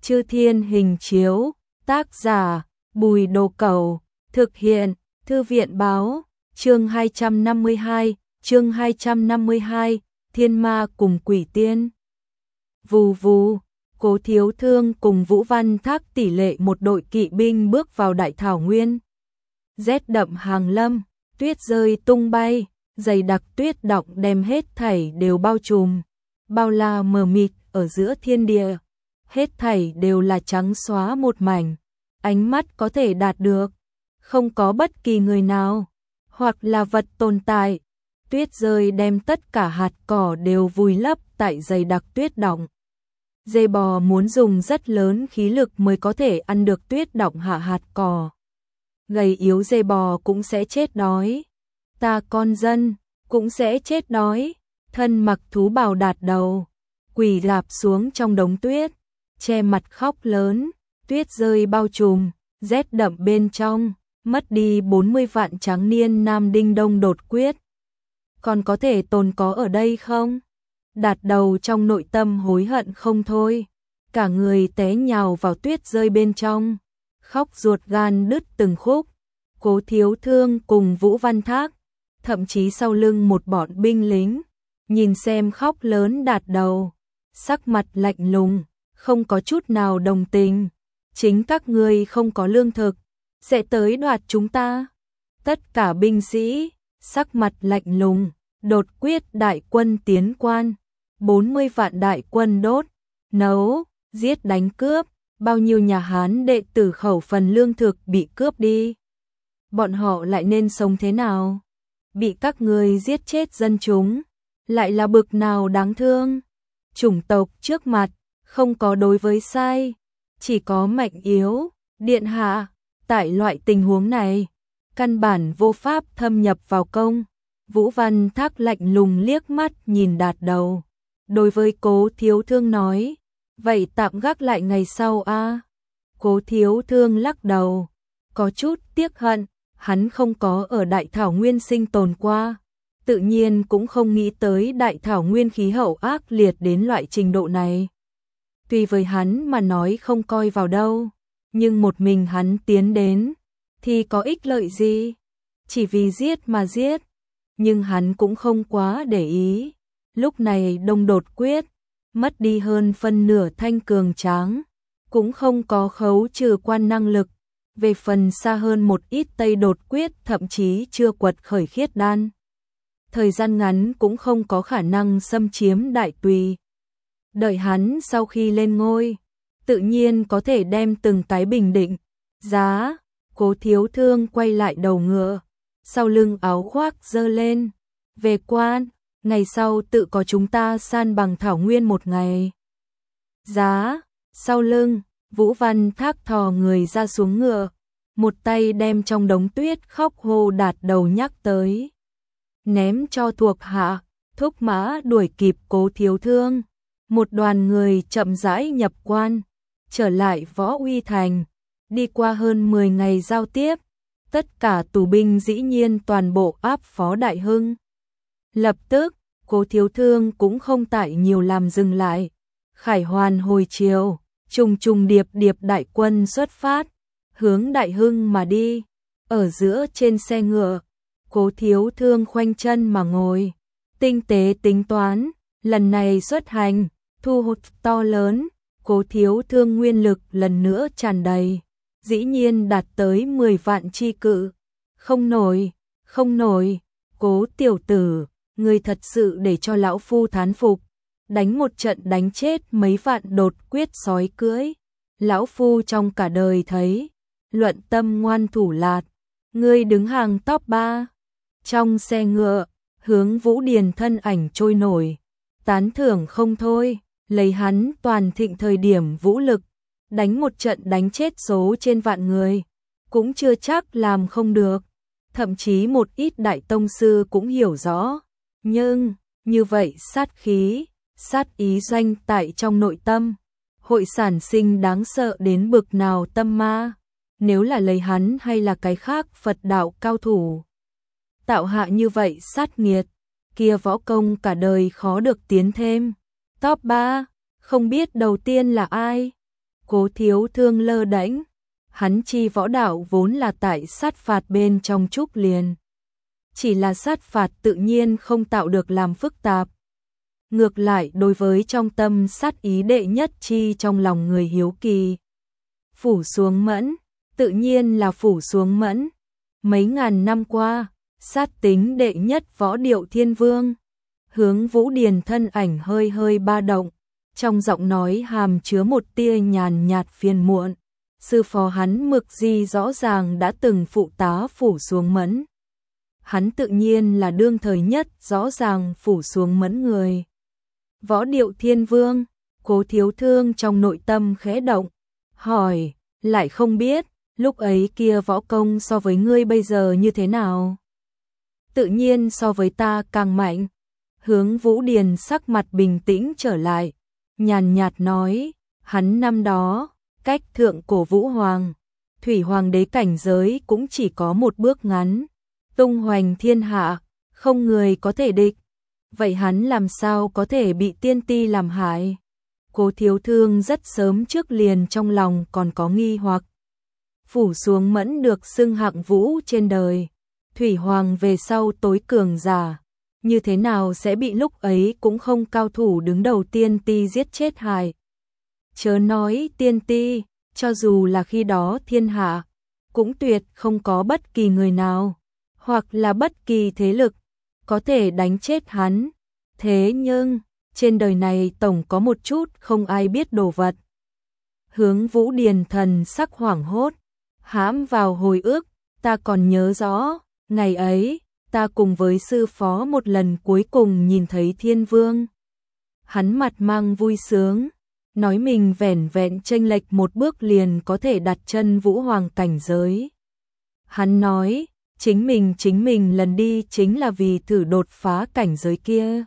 Chư Thiên Hình Chiếu, tác giả Bùi Đồ Cẩu, thực hiện Thư viện Báo, chương 252, Thiên Ma cùng Quỷ Tiên. Vù vù, Cố Thiếu Thương cùng Vũ Văn Thác tỷ lệ một đội kỵ binh bước vào đại thảo nguyên. Rét đậm hàng lâm, tuyết rơi tung bay, dày đặc tuyết đọng đem hết thảy đều bao trùm, bao la mờ mịt ở giữa thiên địa. Hết thảy đều là trắng xóa một mảnh, ánh mắt có thể đạt được, không có bất kỳ người nào, hoặc là vật tồn tại. Tuyết rơi đem tất cả hạt cỏ đều vùi lấp tại dày đặc tuyết đọng. Dê bò muốn dùng rất lớn khí lực mới có thể ăn được tuyết đọng hạ hạt cỏ. Gầy yếu dê bò cũng sẽ chết đói. Ta con dân cũng sẽ chết đói. Thân mặc thú bào Đạt Đầu quỳ rạp xuống trong đống tuyết, che mặt khóc lớn. Tuyết rơi bao trùm, rét đậm bên trong, mất đi 40 vạn tráng niên nam đinh đông đột quyết. Còn có thể tồn có ở đây không? Đạt Đầu trong nội tâm hối hận không thôi, cả người té nhào vào tuyết rơi bên trong, khóc ruột gan đứt từng khúc. Cố Thiếu Thương cùng Vũ Văn Thác, thậm chí sau lưng một bọn binh lính, nhìn xem khóc lớn Đạt Đầu, sắc mặt lạnh lùng, không có chút nào đồng tình. Chính các ngươi không có lương thực, sẽ tới đoạt chúng ta. Tất cả binh sĩ, sắc mặt lạnh lùng, đột quyết đại quân tiến quan, 40 vạn đại quân đốt, nấu, giết đánh cướp, bao nhiêu nhà Hán đệ tử khẩu phần lương thực bị cướp đi. Bọn họ lại nên sống thế nào? Bị các ngươi giết chết dân chúng, lại là bực nào đáng thương. Chủng tộc trước mặt, không có đối với sai, chỉ có mạnh yếu. Điện hạ, tại loại tình huống này, căn bản vô pháp thâm nhập vào công. Vũ Văn Thác lạnh lùng liếc mắt nhìn Đạt Đầu, đối với Cố Thiếu Thương nói, vậy tạm gác lại ngày sau a. Cố Thiếu Thương lắc đầu, có chút tiếc hận, hắn không có ở Đại Thảo Nguyên sinh tồn qua, tự nhiên cũng không nghĩ tới Đại Thảo Nguyên khí hậu ác liệt đến loại trình độ này. Tuy với hắn mà nói không coi vào đâu, nhưng một mình hắn tiến đến, thì có ích lợi gì? Chỉ vì giết mà giết. Nhưng hắn cũng không quá để ý. Lúc này đông đột quyết, mất đi hơn phân nửa thanh cường tráng, cũng không có khấu trừ quan năng lực. Về phần xa hơn một ít tây đột quyết thậm chí chưa quật khởi khiết đan. Thời gian ngắn cũng không có khả năng xâm chiếm Đại Tùy. Đợi hắn sau khi lên ngôi, tự nhiên có thể đem từng cái bình định. Giá, Cố Thiếu Thương quay lại đầu ngựa, sau lưng áo khoác giơ lên. Về quan, ngày sau tự có chúng ta san bằng thảo nguyên một ngày. Giá, sau lưng, Vũ Văn Thác thò người ra xuống ngựa, một tay đem trong đống tuyết khóc hô Đạt Đầu nhắc tới. Ném cho thuộc hạ, thúc mã đuổi kịp Cố Thiếu Thương. Một đoàn người chậm rãi nhập quan, trở lại Võ Uy Thành, đi qua hơn 10 ngày giao tiếp, tất cả tù binh dĩ nhiên toàn bộ áp phó Đại Hưng. Lập tức, Cố Thiếu Thương cũng không tại nhiều làm dừng lại, khải hoàn hồi chiều, trùng trùng điệp điệp đại quân xuất phát, hướng Đại Hưng mà đi. Ở giữa trên xe ngựa, Cố Thiếu Thương khoanh chân mà ngồi, tinh tế tính toán, lần này xuất hành, thu hút to lớn, Cố Thiếu Thương nguyên lực lần nữa tràn đầy, dĩ nhiên đạt tới 10 vạn chi cự. Không nổi, Cố tiểu tử, ngươi thật sự để cho lão phu thán phục, đánh một trận đánh chết mấy vạn đột quyết sói cưỡi. Lão phu trong cả đời thấy, luận tâm ngoan thủ lạt, ngươi đứng hàng top 3. Trong xe ngựa, hướng Vũ Điền thân ảnh trôi nổi, tán thưởng không thôi. Lấy hắn toàn thịnh thời điểm vũ lực, đánh một trận đánh chết số trên vạn người, cũng chưa chắc làm không được. Thậm chí một ít đại tông sư cũng hiểu rõ. Nhưng, như vậy sát khí, sát ý doanh tại trong nội tâm, hội sản sinh đáng sợ đến bực nào tâm ma. Nếu là lấy hắn hay là cái khác Phật đạo cao thủ tạo hạ như vậy sát nghiệt, kia võ công cả đời khó được tiến thêm. Top 3, không biết đầu tiên là ai? Cố Thiếu Thương lơ đễnh, hắn chi võ đạo vốn là tại sát phạt bên trong trúc liền. Chỉ là sát phạt tự nhiên không tạo được làm phức tạp. Ngược lại đối với trong tâm sát ý đệ nhất chi trong lòng người hiếu kỳ. Phủ xuống mẫn, tự nhiên là phủ xuống mẫn. Mấy ngàn năm qua, sát tính đệ nhất võ điệu thiên vương. Hướng Vũ Điền thân ảnh hơi hơi ba động, trong giọng nói hàm chứa một tia nhàn nhạt phiền muộn. Sư phó hắn Mực Di rõ ràng đã từng phụ tá phủ xuống mẫn. Hắn tự nhiên là đương thời nhất rõ ràng phủ xuống mẫn người. Võ điệu thiên vương, Cố Thiếu Thương trong nội tâm khẽ động, hỏi, lại không biết, lúc ấy kia võ công so với ngươi bây giờ như thế nào? Tự nhiên so với ta càng mạnh. Hướng Vũ Điền sắc mặt bình tĩnh trở lại, nhàn nhạt nói, hắn năm đó, cách thượng cổ Vũ Hoàng, Thủy Hoàng đế cảnh giới cũng chỉ có một bước ngắn, tung hoành thiên hạ, không người có thể địch. Vậy hắn làm sao có thể bị tiên ti làm hại? Cố Thiếu Thương rất sớm trước liền trong lòng còn có nghi hoặc. Phủ xuống mẫn được xưng hạng vũ trên đời, Thủy Hoàng về sau tối cường giả, như thế nào sẽ bị lúc ấy cũng không cao thủ đứng đầu tiên ti giết chết hại? Chớ nói tiên ti, cho dù là khi đó thiên hạ, cũng tuyệt không có bất kỳ người nào, hoặc là bất kỳ thế lực, có thể đánh chết hắn. Thế nhưng, trên đời này tổng có một chút không ai biết đồ vật. Hướng Vũ Điền thần sắc hoảng hốt, hãm vào hồi ức, ta còn nhớ rõ, ngày ấy, ta cùng với sư phó một lần cuối cùng nhìn thấy thiên vương. Hắn mặt mang vui sướng, nói mình vẻn vẹn chênh lệch một bước liền có thể đặt chân Vũ Hoàng cảnh giới. Hắn nói, chính mình lần đi chính là vì thử đột phá cảnh giới kia.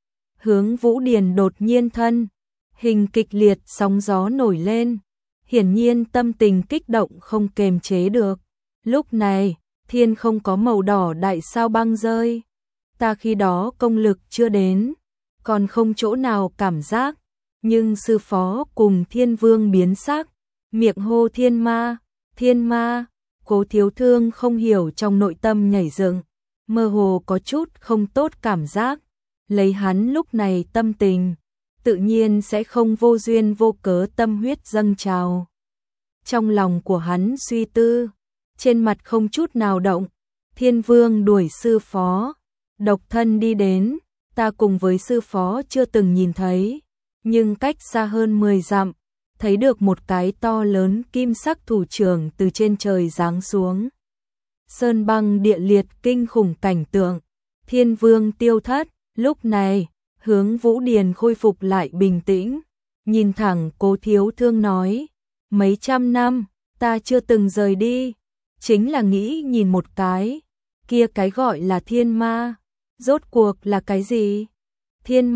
Hướng Vũ Điền đột nhiên thân, hình kịch liệt sóng gió nổi lên, hiển nhiên tâm tình kích động không kềm chế được. Lúc này, thiên không có màu đỏ đại sao băng rơi. Ta khi đó công lực chưa đến, còn không chỗ nào cảm giác, nhưng sư phó cùng thiên vương biến sắc, miệng hô thiên ma, thiên ma. Cố Thiếu Thương không hiểu trong nội tâm nhảy dựng, mơ hồ có chút không tốt cảm giác. Lấy hắn lúc này tâm tình, tự nhiên sẽ không vô duyên vô cớ tâm huyết dâng trào. Trong lòng của hắn suy tư, trên mặt không chút nào động. Thiên vương đuổi sư phó, độc thân đi đến, ta cùng với sư phó chưa từng nhìn thấy, nhưng cách xa hơn 10 dặm, thấy được một cái to lớn kim sắc thủ trưởng từ trên trời giáng xuống. Sơn băng địa liệt kinh khủng cảnh tượng, thiên vương tiêu thất. Lúc này, Hướng Vũ Điền khôi phục lại bình tĩnh, nhìn thẳng Cố Thiếu Thương nói, mấy trăm năm, ta chưa từng rời đi, chính là nghĩ nhìn một cái, kia cái gọi là thiên ma, rốt cuộc là cái gì? Thiên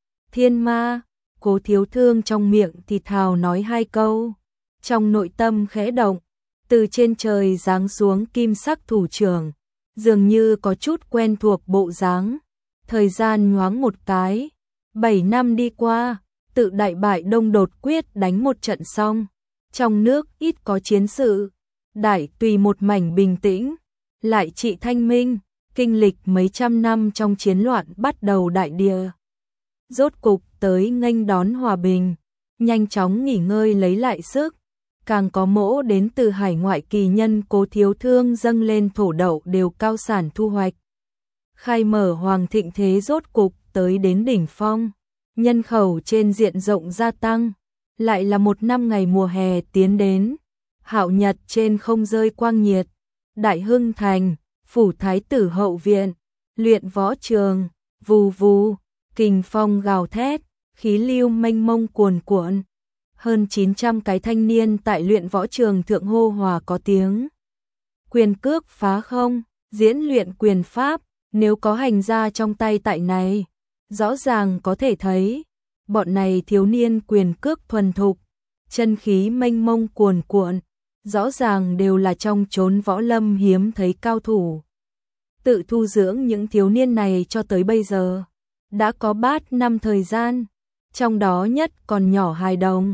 ma, Cố Thiếu Thương trong miệng thì thào nói hai câu, trong nội tâm khẽ động, từ trên trời giáng xuống kim sắc thủ trưởng, dường như có chút quen thuộc bộ dáng. Thời gian nhoáng một cái, 7 năm đi qua, tự đại bại Đông đột quyết đánh một trận xong, trong nước ít có chiến sự, đại tùy một mảnh bình tĩnh, lại trị thanh minh, kinh lịch mấy trăm năm trong chiến loạn bắt đầu đại địa. Rốt cục tới nghênh đón hòa bình, nhanh chóng nghỉ ngơi lấy lại sức, càng có mỗ đến từ hải ngoại kỳ nhân Cố Thiếu Thương dâng lên thổ đậu đều cao sản thu hoạch. Khai mở hoàng thịnh thế rốt cục tới đến đỉnh phong, nhân khẩu trên diện rộng gia tăng, lại là một năm ngày mùa hè tiến đến, hạo nhật trên không rơi quang nhiệt, Đại Hưng Thành, phủ thái tử hậu viện, luyện võ trường, vù vù, kình phong gào thét, khí lưu mênh mông cuồn cuộn, hơn 900 cái thanh niên tại luyện võ trường thượng hô hòa có tiếng. Quyền cước phá không, diễn luyện quyền pháp. Nếu có hành gia trong tay tại này, rõ ràng có thể thấy, bọn này thiếu niên quyền cước thuần thục, chân khí mênh mông cuồn cuộn, rõ ràng đều là trong chốn võ lâm hiếm thấy cao thủ. Tự thu dưỡng những thiếu niên này cho tới bây giờ, đã có 3 năm thời gian, trong đó nhất còn nhỏ hài đồng,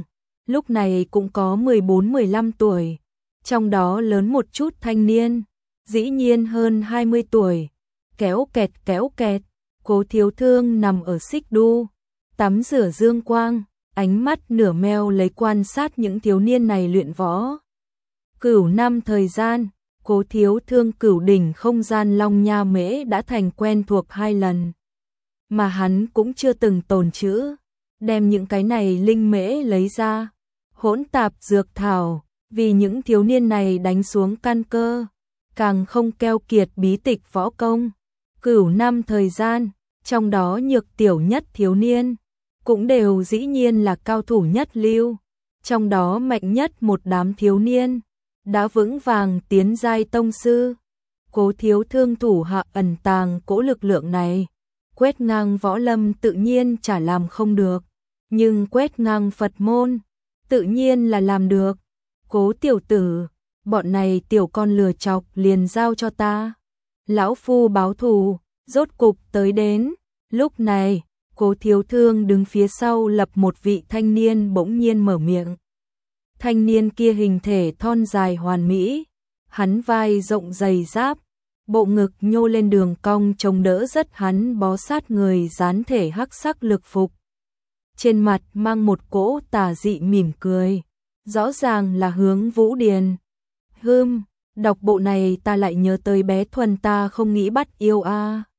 lúc này cũng có 14-15 tuổi, trong đó lớn một chút thanh niên, dĩ nhiên hơn 20 tuổi. Kéo kẹt, Cố Thiếu Thương nằm ở xích đu, tắm rửa dương quang, ánh mắt nửa meo lấy quan sát những thiếu niên này luyện võ. Cửu năm thời gian, Cố Thiếu Thương cửu đỉnh không gian Long Nha Mễ đã thành quen thuộc 2 lần, mà hắn cũng chưa từng tồn trữ, đem những cái này linh mễ lấy ra, hỗn tạp dược thảo, vì những thiếu niên này đánh xuống căn cơ, càng không keo kiệt bí tịch võ công. Cửu năm thời gian, trong đó nhược tiểu nhất thiếu niên, cũng đều dĩ nhiên là cao thủ nhất lưu, trong đó mạnh nhất một đám thiếu niên, đã vững vàng tiến giai tông sư. Cố Thiếu Thương thủ hạ ẩn tàng cỗ lực lượng này, quét ngang võ lâm tự nhiên chả làm không được, nhưng quét ngang Phật môn, tự nhiên là làm được. Cố tiểu tử, bọn này tiểu con lừa chọc liền giao cho ta. Lão phu báo thù, rốt cục tới đến. Lúc này, Cố Thiếu Thương đứng phía sau lập một vị thanh niên bỗng nhiên mở miệng. Thanh niên kia hình thể thon dài hoàn mỹ, hắn vai rộng dày giáp, bộ ngực nhô lên đường cong chống đỡ rất hắn bó sát người dán thể hắc sắc lực phục. Trên mặt mang một cỗ tà dị mỉm cười, rõ ràng là hướng Vũ Điền. Đọc bộ này ta lại nhớ tới bé Thuần ta không nghĩ bắt yêu a.